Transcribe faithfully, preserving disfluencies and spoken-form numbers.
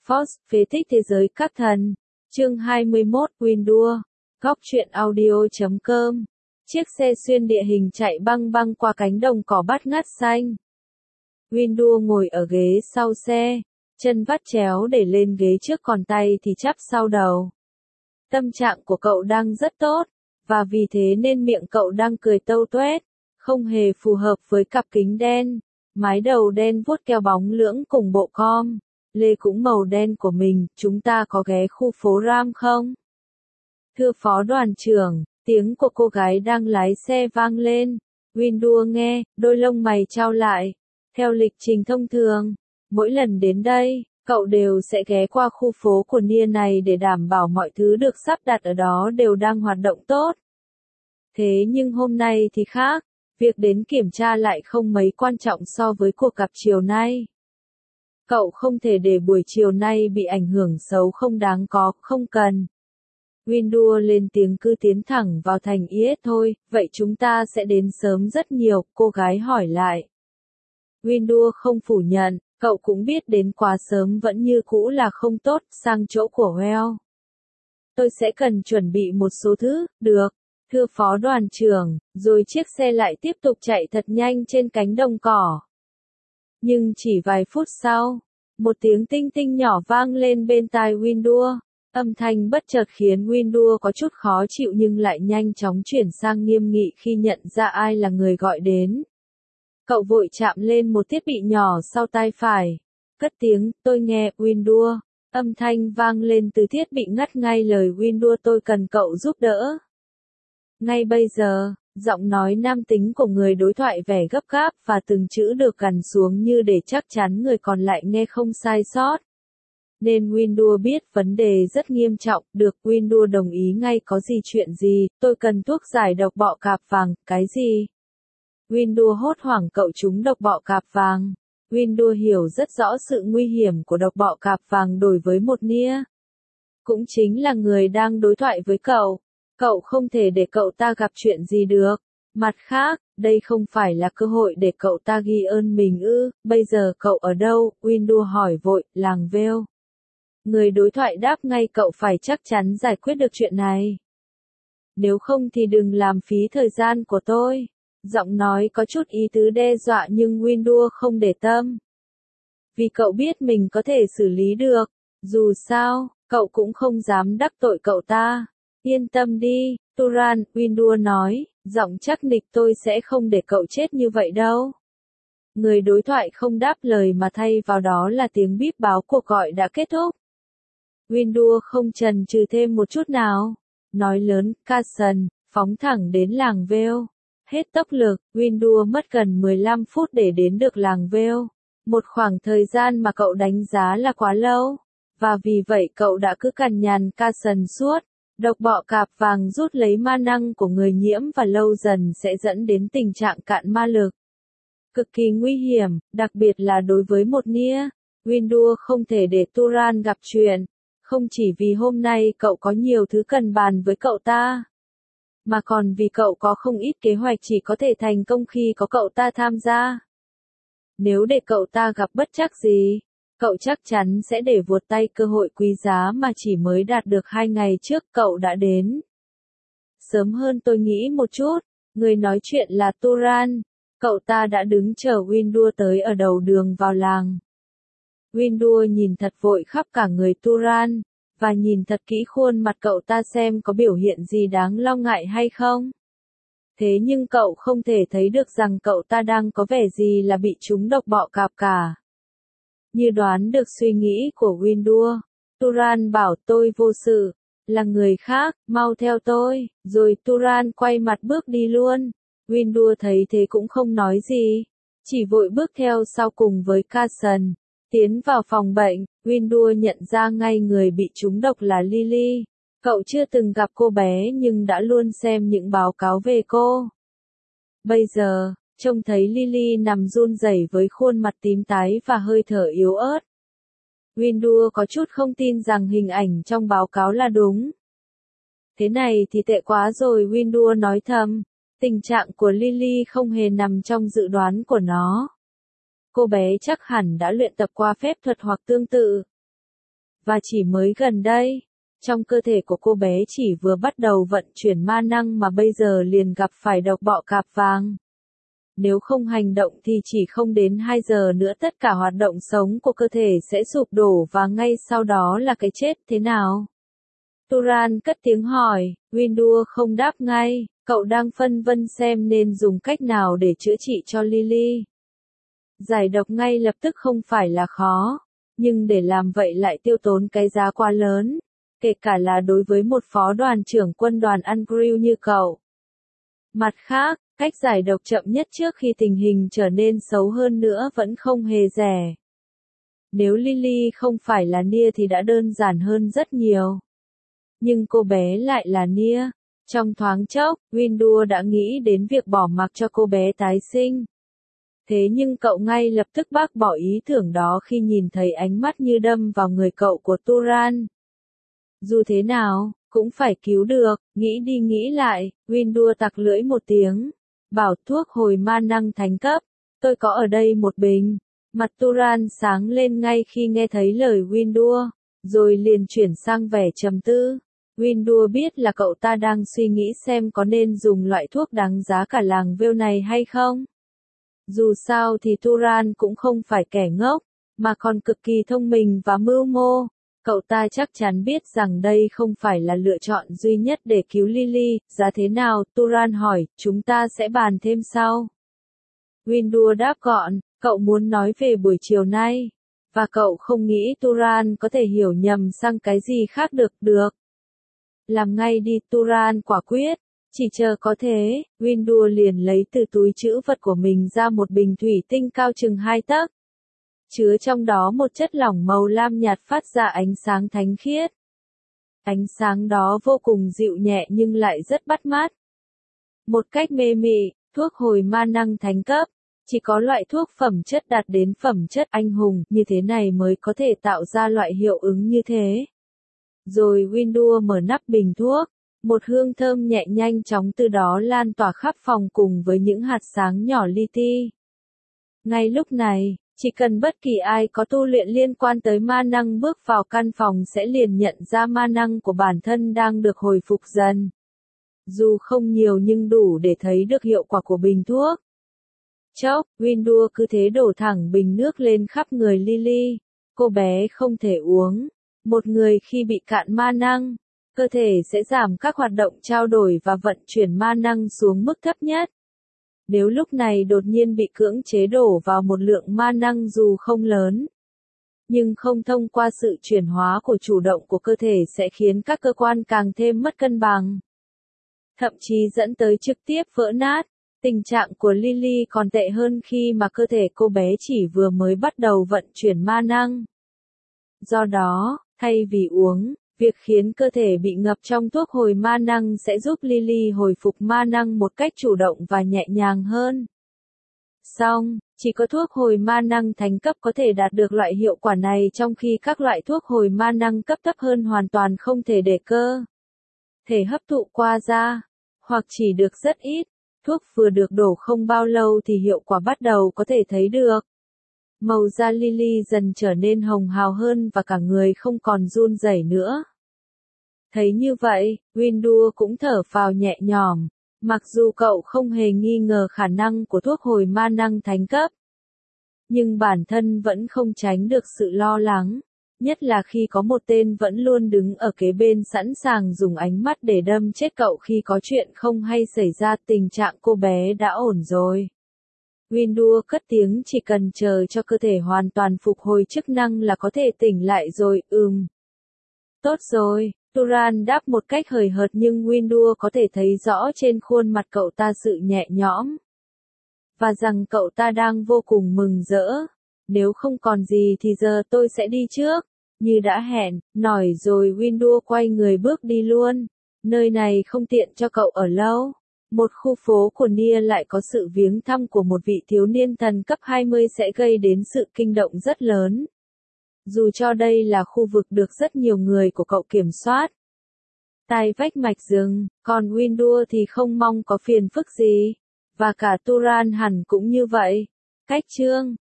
Force, phế tích thế giới các thần. Chương hai mươi mốt, Windua. Góc truyện audio chấm com. Chiếc xe xuyên địa hình chạy băng băng qua cánh đồng cỏ bát ngát xanh. Windua ngồi ở ghế sau xe, chân vắt chéo để lên ghế trước còn tay thì chắp sau đầu. Tâm trạng của cậu đang rất tốt, và vì thế nên miệng cậu đang cười tâu tuét, không hề phù hợp với cặp kính đen, mái đầu đen vuốt keo bóng lưỡng cùng bộ com, lê cũng màu đen của mình. Chúng ta có ghé khu phố Ram không? Thưa phó đoàn trưởng, tiếng của cô gái đang lái xe vang lên. Windua nghe, đôi lông mày chau lại. Theo lịch trình thông thường, mỗi lần đến đây, cậu đều sẽ ghé qua khu phố của Nia này để đảm bảo mọi thứ được sắp đặt ở đó đều đang hoạt động tốt. Thế nhưng hôm nay thì khác, việc đến kiểm tra lại không mấy quan trọng so với cuộc gặp chiều nay. Cậu không thể để buổi chiều nay bị ảnh hưởng xấu không đáng có, không cần. Windua lên tiếng cứ tiến thẳng vào thành i ét thôi, vậy chúng ta sẽ đến sớm rất nhiều, cô gái hỏi lại. Windua không phủ nhận, cậu cũng biết đến quá sớm vẫn như cũ là không tốt, sang chỗ của Well. Tôi sẽ cần chuẩn bị một số thứ, được, thưa phó đoàn trưởng, rồi chiếc xe lại tiếp tục chạy thật nhanh trên cánh đồng cỏ. Nhưng chỉ vài phút sau, một tiếng tinh tinh nhỏ vang lên bên tai Windua. Âm thanh bất chợt khiến Windua có chút khó chịu nhưng lại nhanh chóng chuyển sang nghiêm nghị khi nhận ra ai là người gọi đến. Cậu vội chạm lên một thiết bị nhỏ sau tai phải. Cất tiếng, tôi nghe, Windua. Âm thanh vang lên từ thiết bị ngắt ngay lời Windua, tôi cần cậu giúp đỡ. Ngay bây giờ, giọng nói nam tính của người đối thoại vẻ gấp gáp và từng chữ được gằn xuống như để chắc chắn người còn lại nghe không sai sót. Nên Windua biết vấn đề rất nghiêm trọng, được, Windua đồng ý ngay, có gì chuyện gì, tôi cần thuốc giải độc bọ cạp vàng, cái gì? Windua hốt hoảng, cậu trúng độc bọ cạp vàng. Windua hiểu rất rõ sự nguy hiểm của độc bọ cạp vàng đối với một Nia. Cũng chính là người đang đối thoại với cậu. Cậu không thể để cậu ta gặp chuyện gì được. Mặt khác, đây không phải là cơ hội để cậu ta ghi ơn mình ư, bây giờ cậu ở đâu? Windua hỏi vội, làng Vale. Người đối thoại đáp ngay, cậu phải chắc chắn giải quyết được chuyện này. Nếu không thì đừng làm phí thời gian của tôi. Giọng nói có chút ý tứ đe dọa nhưng Windua không để tâm. Vì cậu biết mình có thể xử lý được. Dù sao, cậu cũng không dám đắc tội cậu ta. Yên tâm đi, Turan, Windua nói, giọng chắc nịch, tôi sẽ không để cậu chết như vậy đâu. Người đối thoại không đáp lời mà thay vào đó là tiếng bíp báo cuộc gọi đã kết thúc. Windua không chần chừ thêm một chút nào. Nói lớn, Carson, phóng thẳng đến làng Vale. Hết tốc lực, Windua mất gần mười lăm phút để đến được làng Vale. Một khoảng thời gian mà cậu đánh giá là quá lâu. Và vì vậy cậu đã cứ cằn nhằn Carson suốt. Độc bọ cạp vàng rút lấy ma năng của người nhiễm và lâu dần sẽ dẫn đến tình trạng cạn ma lực. Cực kỳ nguy hiểm, đặc biệt là đối với một Nia. Windua không thể để Turan gặp chuyện. Không chỉ vì hôm nay cậu có nhiều thứ cần bàn với cậu ta, mà còn vì cậu có không ít kế hoạch chỉ có thể thành công khi có cậu ta tham gia. Nếu để cậu ta gặp bất trắc gì, cậu chắc chắn sẽ để vuột tay cơ hội quý giá mà chỉ mới đạt được hai ngày trước cậu đã đến. Sớm hơn tôi nghĩ một chút, người nói chuyện là Turan, cậu ta đã đứng chờ Windua tới ở đầu đường vào làng. Windua nhìn thật vội khắp cả người Turan, và nhìn thật kỹ khuôn mặt cậu ta xem có biểu hiện gì đáng lo ngại hay không. Thế nhưng cậu không thể thấy được rằng cậu ta đang có vẻ gì là bị trúng độc bọ cạp cả. Như đoán được suy nghĩ của Windua, Turan bảo, tôi vô sự, là người khác, mau theo tôi, rồi Turan quay mặt bước đi luôn. Windua thấy thế cũng không nói gì, chỉ vội bước theo sau cùng với Carson. Tiến vào phòng bệnh, Windua nhận ra ngay người bị trúng độc là Lily. Cậu chưa từng gặp cô bé nhưng đã luôn xem những báo cáo về cô. Bây giờ, trông thấy Lily nằm run rẩy với khuôn mặt tím tái và hơi thở yếu ớt. Windua có chút không tin rằng hình ảnh trong báo cáo là đúng. Thế này thì tệ quá rồi, Windua nói thầm. Tình trạng của Lily không hề nằm trong dự đoán của nó. Cô bé chắc hẳn đã luyện tập qua phép thuật hoặc tương tự. Và chỉ mới gần đây, trong cơ thể của cô bé chỉ vừa bắt đầu vận chuyển ma năng mà bây giờ liền gặp phải độc bọ cạp vàng. Nếu không hành động thì chỉ không đến hai giờ nữa tất cả hoạt động sống của cơ thể sẽ sụp đổ và ngay sau đó là cái chết thế nào? Turan cất tiếng hỏi, Windu không đáp ngay, cậu đang phân vân xem nên dùng cách nào để chữa trị cho Lily. Giải độc ngay lập tức không phải là khó, nhưng để làm vậy lại tiêu tốn cái giá quá lớn, kể cả là đối với một phó đoàn trưởng quân đoàn Ungryl như cậu. Mặt khác, cách giải độc chậm nhất trước khi tình hình trở nên xấu hơn nữa vẫn không hề rẻ. Nếu Lily không phải là Nia thì đã đơn giản hơn rất nhiều. Nhưng cô bé lại là Nia. Trong thoáng chốc, Windu đã nghĩ đến việc bỏ mặc cho cô bé tái sinh. Thế nhưng cậu ngay lập tức bác bỏ ý tưởng đó khi nhìn thấy ánh mắt như đâm vào người cậu của Turan. Dù thế nào, cũng phải cứu được, nghĩ đi nghĩ lại, Windu tặc lưỡi một tiếng. Bảo thuốc hồi ma năng thánh cấp, tôi có ở đây một bình. Mặt Turan sáng lên ngay khi nghe thấy lời Windu, rồi liền chuyển sang vẻ trầm tư. Windu biết là cậu ta đang suy nghĩ xem có nên dùng loại thuốc đáng giá cả làng Vale này hay không. Dù sao thì Turan cũng không phải kẻ ngốc, mà còn cực kỳ thông minh và mưu mô. Cậu ta chắc chắn biết rằng đây không phải là lựa chọn duy nhất để cứu Lily. Giá thế nào? Turan hỏi, chúng ta sẽ bàn thêm sau. Windu đáp gọn, cậu muốn nói về buổi chiều nay. Và cậu không nghĩ Turan có thể hiểu nhầm sang cái gì khác được, được. Làm ngay đi, Turan quả quyết. Chỉ chờ có thế, Windu liền lấy từ túi trữ vật của mình ra một bình thủy tinh cao chừng hai tấc. Chứa trong đó một chất lỏng màu lam nhạt phát ra ánh sáng thánh khiết. Ánh sáng đó vô cùng dịu nhẹ nhưng lại rất bắt mắt. Một cách mê mị, thuốc hồi ma năng thánh cấp. Chỉ có loại thuốc phẩm chất đạt đến phẩm chất anh hùng như thế này mới có thể tạo ra loại hiệu ứng như thế. Rồi Windu mở nắp bình thuốc. Một hương thơm nhẹ nhanh chóng từ đó lan tỏa khắp phòng cùng với những hạt sáng nhỏ li ti. Ngay lúc này, chỉ cần bất kỳ ai có tu luyện liên quan tới ma năng bước vào căn phòng sẽ liền nhận ra ma năng của bản thân đang được hồi phục dần. Dù không nhiều nhưng đủ để thấy được hiệu quả của bình thuốc. Chốc, Windu cứ thế đổ thẳng bình nước lên khắp người Lily. Cô bé không thể uống. Một người khi bị cạn ma năng, cơ thể sẽ giảm các hoạt động trao đổi và vận chuyển ma năng xuống mức thấp nhất. Nếu lúc này đột nhiên bị cưỡng chế đổ vào một lượng ma năng dù không lớn, nhưng không thông qua sự chuyển hóa của chủ động của cơ thể sẽ khiến các cơ quan càng thêm mất cân bằng. Thậm chí dẫn tới trực tiếp vỡ nát. Tình trạng của Lily còn tệ hơn khi mà cơ thể cô bé chỉ vừa mới bắt đầu vận chuyển ma năng. Do đó, thay vì uống, việc khiến cơ thể bị ngập trong thuốc hồi ma năng sẽ giúp Lily hồi phục ma năng một cách chủ động và nhẹ nhàng hơn. Song, chỉ có thuốc hồi ma năng thánh cấp có thể đạt được loại hiệu quả này trong khi các loại thuốc hồi ma năng cấp thấp hơn hoàn toàn không thể để cơ thể hấp thụ qua da, hoặc chỉ được rất ít. Thuốc vừa được đổ không bao lâu thì hiệu quả bắt đầu có thể thấy được. Màu da Lily dần trở nên hồng hào hơn và cả người không còn run rẩy nữa. Thấy như vậy, Windu cũng thở phào nhẹ nhõm, mặc dù cậu không hề nghi ngờ khả năng của thuốc hồi ma năng thánh cấp. Nhưng bản thân vẫn không tránh được sự lo lắng, nhất là khi có một tên vẫn luôn đứng ở kế bên sẵn sàng dùng ánh mắt để đâm chết cậu khi có chuyện không hay xảy ra. Tình trạng cô bé đã ổn rồi. Windu cất tiếng, chỉ cần chờ cho cơ thể hoàn toàn phục hồi chức năng là có thể tỉnh lại rồi. Ừm. Tốt rồi, Turan đáp một cách hời hợt nhưng Windu có thể thấy rõ trên khuôn mặt cậu ta sự nhẹ nhõm. Và rằng cậu ta đang vô cùng mừng rỡ. Nếu không còn gì thì giờ tôi sẽ đi trước. Như đã hẹn, nói rồi Windu quay người bước đi luôn. Nơi này không tiện cho cậu ở lâu. Một khu phố của Nia lại có sự viếng thăm của một vị thiếu niên thần cấp hai mươi sẽ gây đến sự kinh động rất lớn. Dù cho đây là khu vực được rất nhiều người của cậu kiểm soát. Tai vách mạch rừng, còn Windu thì không mong có phiền phức gì. Và cả Turan hẳn cũng như vậy. Cách chương